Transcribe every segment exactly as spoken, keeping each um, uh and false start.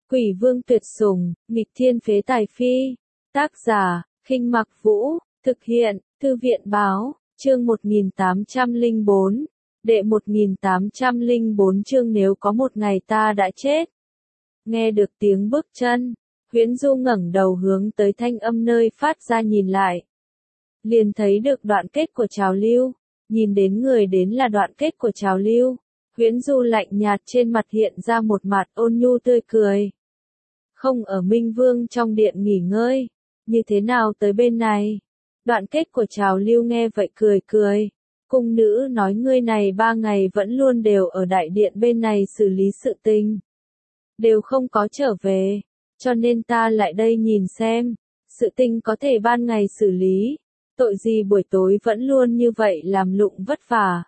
Quỷ vương tuyệt sủng, nghịch thiên phế tài phi. Tác giả, Khinh Mặc Vũ, thực hiện, Thư viện báo, chương một nghìn tám trăm lẻ bốn, đệ một nghìn tám trăm lẻ bốn chương nếu có một ngày ta đã chết. Nghe được tiếng bước chân, Huyễn Du ngẩng đầu hướng tới thanh âm nơi phát ra nhìn lại. Liền thấy được đoạn kết của trào lưu, nhìn đến người đến là đoạn kết của trào lưu. Huyễn Du lạnh nhạt trên mặt hiện ra một mặt ôn nhu tươi cười. Không ở Minh Vương trong điện nghỉ ngơi, như thế nào tới bên này? Đoạn kết của trào lưu nghe vậy cười cười. Cung nữ nói ngươi này ba ngày vẫn luôn đều ở đại điện bên này xử lý sự tình. Đều không có trở về, cho nên ta lại đây nhìn xem, sự tình có thể ban ngày xử lý, tội gì buổi tối vẫn luôn như vậy làm lụng vất vả.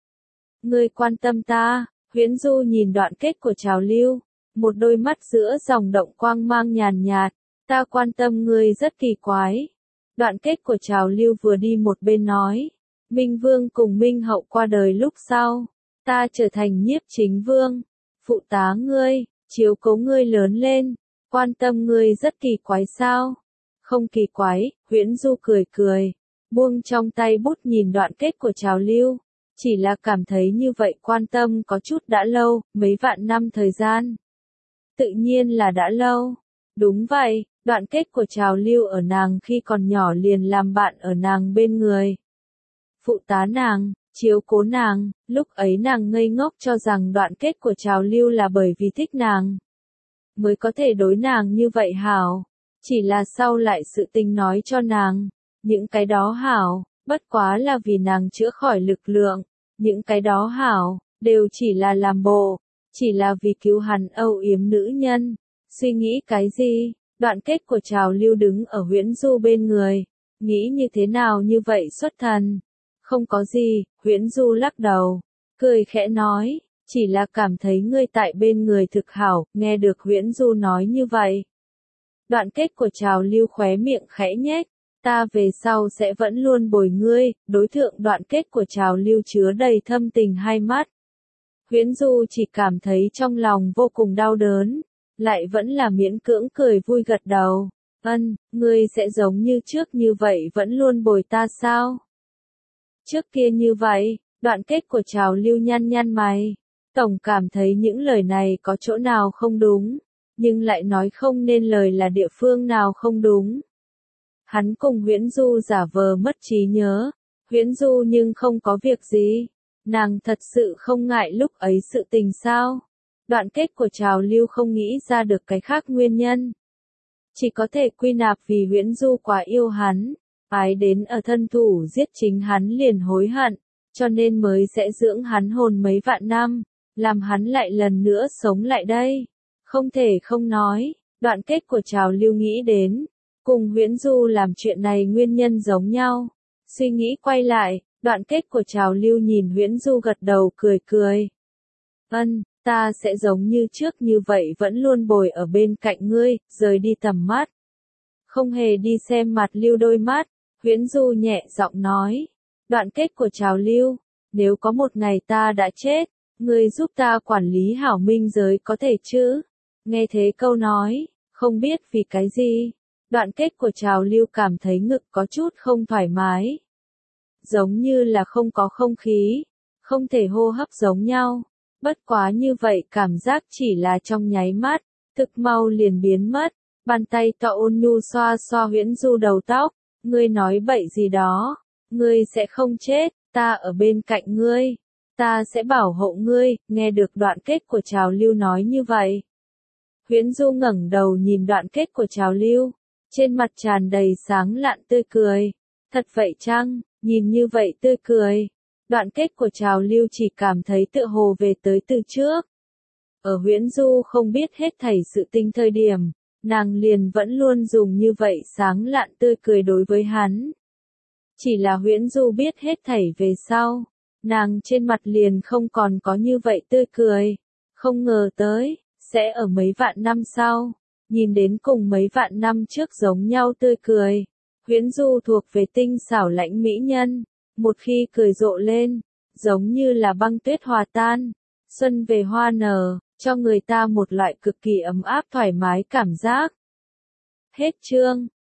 Ngươi quan tâm ta, Huyễn Du nhìn đoạn kết của trào lưu, một đôi mắt giữa dòng động quang mang nhàn nhạt, ta quan tâm ngươi rất kỳ quái. Đoạn kết của trào lưu vừa đi một bên nói, Minh Vương cùng Minh Hậu qua đời lúc sau, ta trở thành nhiếp chính vương, phụ tá ngươi, chiếu cố ngươi lớn lên, quan tâm ngươi rất kỳ quái sao? Không kỳ quái, Huyễn Du cười cười, buông trong tay bút nhìn đoạn kết của trào lưu, chỉ là cảm thấy như vậy quan tâm có chút đã lâu, mấy vạn năm thời gian. Tự nhiên là đã lâu. Đúng vậy, đoạn kết của trào lưu ở nàng khi còn nhỏ liền làm bạn ở nàng bên người. Phụ tá nàng, chiếu cố nàng, lúc ấy nàng ngây ngốc cho rằng đoạn kết của trào lưu là bởi vì thích nàng. Mới có thể đối nàng như vậy hảo. Chỉ là sau lại sự tình nói cho nàng, những cái đó hảo, bất quá là vì nàng chữa khỏi lực lượng. Những cái đó hảo, đều chỉ là làm bộ, chỉ là vì cứu hắn âu yếm nữ nhân. Suy nghĩ cái gì? Đoạn kết của trào lưu đứng ở Huyễn Du bên người, nghĩ như thế nào như vậy xuất thần? Không có gì, Huyễn Du lắc đầu, cười khẽ nói, chỉ là cảm thấy ngươi tại bên người thực hảo, nghe được Huyễn Du nói như vậy. Đoạn kết của trào lưu khóe miệng khẽ nhếch, ta về sau sẽ vẫn luôn bồi ngươi, đối thượng đoạn kết của trào lưu chứa đầy thâm tình hai mắt. Huyễn Du chỉ cảm thấy trong lòng vô cùng đau đớn, lại vẫn là miễn cưỡng cười vui gật đầu. Ân, ngươi sẽ giống như trước như vậy vẫn luôn bồi ta sao? Trước kia như vậy, đoạn kết của trào lưu nhăn nhăn mày. Tổng cảm thấy những lời này có chỗ nào không đúng, nhưng lại nói không nên lời là địa phương nào không đúng. Hắn cùng Huyễn Du giả vờ mất trí nhớ. Huyễn Du nhưng không có việc gì. Nàng thật sự không ngại lúc ấy sự tình sao? Đoạn kết của trào lưu không nghĩ ra được cái khác nguyên nhân. Chỉ có thể quy nạp vì Huyễn Du quá yêu hắn, ái đến ở thân thủ giết chính hắn liền hối hận, cho nên mới sẽ dưỡng hắn hồn mấy vạn năm, làm hắn lại lần nữa sống lại đây. Không thể không nói, đoạn kết của trào lưu nghĩ đến, cùng Huyễn Du làm chuyện này nguyên nhân giống nhau. Suy nghĩ quay lại, đoạn kết của trào lưu nhìn Huyễn Du gật đầu cười cười. Ân, ta sẽ giống như trước như vậy vẫn luôn bồi ở bên cạnh ngươi, rời đi tầm mắt. Không hề đi xem mặt lưu đôi mắt, Huyễn Du nhẹ giọng nói. Đoạn kết của trào lưu, nếu có một ngày ta đã chết, ngươi giúp ta quản lý hảo minh giới có thể chứ? Nghe thế câu nói, không biết vì cái gì, đoạn kết của trào lưu cảm thấy ngực có chút không thoải mái. Giống như là không có không khí, không thể hô hấp giống nhau. Bất quá như vậy cảm giác chỉ là trong nháy mắt, thực mau liền biến mất. Bàn tay to ôn nhu xoa xoa Huyễn Du đầu tóc, ngươi nói bậy gì đó, ngươi sẽ không chết, ta ở bên cạnh ngươi, ta sẽ bảo hộ ngươi. Nghe được đoạn kết của trào lưu nói như vậy, Huyễn Du ngẩng đầu nhìn đoạn kết của trào lưu, trên mặt tràn đầy sáng lạn tươi cười. Thật vậy chăng? Nhìn như vậy tươi cười, đoạn kết của trào lưu chỉ cảm thấy tựa hồ về tới từ trước. Ở Huyễn Du không biết hết thảy sự tình thời điểm, nàng liền vẫn luôn dùng như vậy sáng lạn tươi cười đối với hắn. Chỉ là Huyễn Du biết hết thảy về sau, nàng trên mặt liền không còn có như vậy tươi cười. Không ngờ tới, sẽ ở mấy vạn năm sau, nhìn đến cùng mấy vạn năm trước giống nhau tươi cười. Huyễn Du thuộc về tinh xảo lãnh mỹ nhân, một khi cười rộ lên, giống như là băng tuyết hòa tan, xuân về hoa nở, cho người ta một loại cực kỳ ấm áp thoải mái cảm giác. Hết chương.